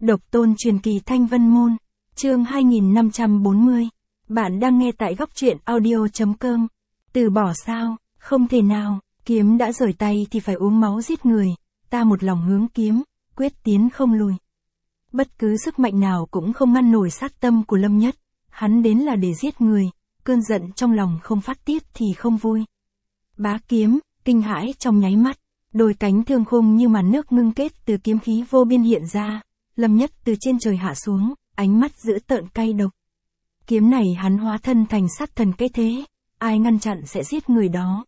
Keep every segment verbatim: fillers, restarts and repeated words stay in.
Độc tôn truyền kỳ Thanh Vân Môn, chương hai nghìn năm trăm bốn mươi. Bạn đang nghe tại góc truyện audio chấm com. Từ bỏ sao, không thể nào, kiếm đã rời tay thì phải uống máu giết người, ta một lòng hướng kiếm, quyết tiến không lùi. Bất cứ sức mạnh nào cũng không ngăn nổi sát tâm của Lâm Nhất, hắn đến là để giết người, cơn giận trong lòng không phát tiết thì không vui. Bá kiếm, kinh hãi trong nháy mắt, đôi cánh thương khung như màn nước ngưng kết từ kiếm khí vô biên hiện ra. Lâm Nhất từ trên trời hạ xuống, ánh mắt dữ tợn cay độc. Kiếm này hắn hóa thân thành sát thần cái thế, ai ngăn chặn sẽ giết người đó.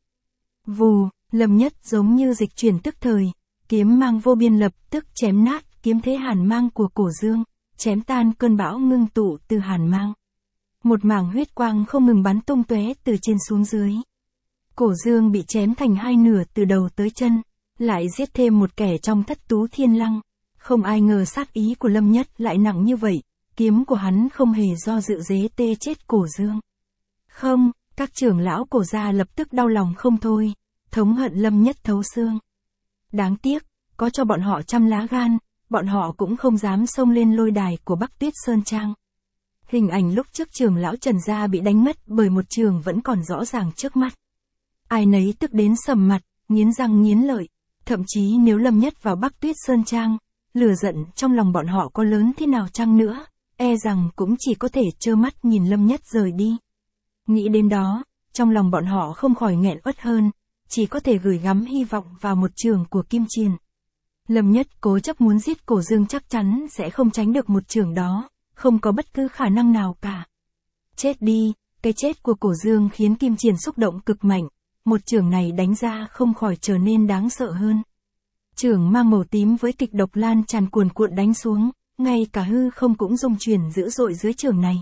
Vù, Lâm Nhất giống như dịch chuyển tức thời, kiếm mang vô biên lập tức chém nát kiếm thế hàn mang của Cổ Dương, chém tan cơn bão ngưng tụ từ hàn mang. Một mảng huyết quang không ngừng bắn tung tóe từ trên xuống dưới. Cổ Dương bị chém thành hai nửa từ đầu tới chân, lại giết thêm một kẻ trong Thất Tú Thiên Lăng. Không ai ngờ sát ý của Lâm Nhất lại nặng như vậy, kiếm của hắn không hề do dự dế tê chết Cổ Dương. Không, các trưởng lão Cổ gia lập tức đau lòng không thôi, thống hận Lâm Nhất thấu xương. Đáng tiếc, có cho bọn họ trăm lá gan, bọn họ cũng không dám xông lên lôi đài của Bắc Tuyết Sơn Trang. Hình ảnh lúc trước trưởng lão Trần gia bị đánh mất bởi một trường vẫn còn rõ ràng trước mắt. Ai nấy tức đến sầm mặt, nghiến răng nghiến lợi, thậm chí nếu Lâm Nhất vào Bắc Tuyết Sơn Trang, lửa giận trong lòng bọn họ có lớn thế nào chăng nữa, e rằng cũng chỉ có thể trơ mắt nhìn Lâm Nhất rời đi. Nghĩ đến đó, trong lòng bọn họ không khỏi nghẹn uất hơn, chỉ có thể gửi gắm hy vọng vào một trường của Kim Triền. Lâm Nhất cố chấp muốn giết Cổ Dương chắc chắn sẽ không tránh được một trường đó, không có bất cứ khả năng nào cả. Chết đi, cái chết của Cổ Dương khiến Kim Triền xúc động cực mạnh, một trường này đánh ra không khỏi trở nên đáng sợ hơn. Trường mang màu tím với kịch độc lan tràn cuồn cuộn đánh xuống, ngay cả hư không cũng rung chuyển dữ dội dưới trường này.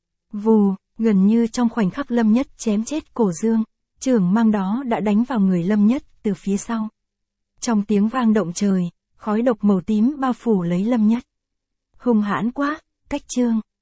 Vù, gần như trong khoảnh khắc Lâm Nhất chém chết Cổ Dương, trường mang đó đã đánh vào người Lâm Nhất từ phía sau. Trong tiếng vang động trời, khói độc màu tím bao phủ lấy Lâm Nhất. Hung hãn quá, cách trương,